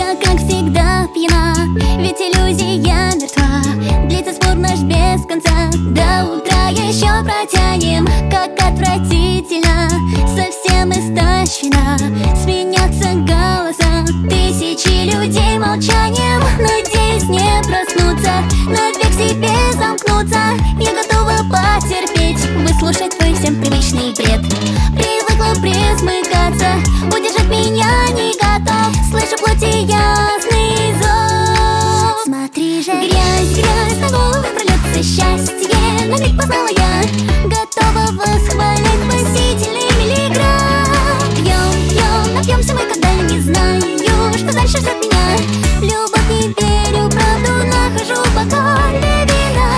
Я, как всегда, пьяна, ведь иллюзия мертва. Длится спор наш без конца, до утра еще протянем. Как отвратительно, совсем истощена, сменятся голоса тысячи людей молчанием. Надеюсь не проснуться, навек себе замкнуться. Я готова потерпеть, выслушать твой всем привычный бред. Привыкла присмыкаться, удержать меня не готов. Слышу в плоти ясный зов. Смотри же, грязь, грязь, на голову прольется счастье. На миг познала я, готова восхвалять спасительный миллиграмм. Пьем, пьем, напьемся мы, когда я не знаю, что дальше ждет меня. В любовь не верю, правду нахожу в бокале вина.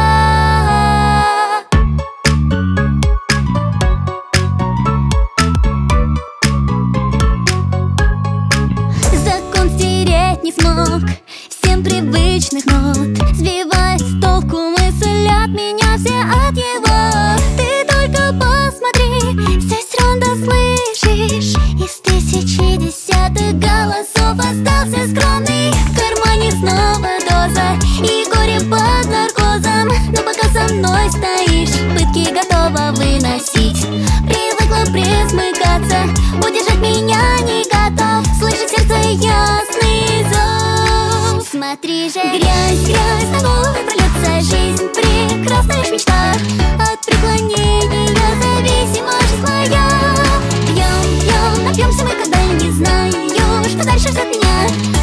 Закон стереть не смог всем привычных нот, сбивая с толку мысль от меня, все от его. Ты только посмотри, здесь ронда слышишь. Из тысячи десятых голосов остался скромный. В кармане снова доза и горе под наркозом. Но пока со мной стоишь, пытки готова выносить. Привыкла присмыкаться, удержать меня не готов. Слышит сердце ясный зов. Смотри же, грязь, грязь, на голову прольется жизнь. Прекрасна лишь в мечтах, от преклонения зависима жизнь моя. Пьем, пьем, напьемся мы, когда я не знаю, что дальше ждет меня.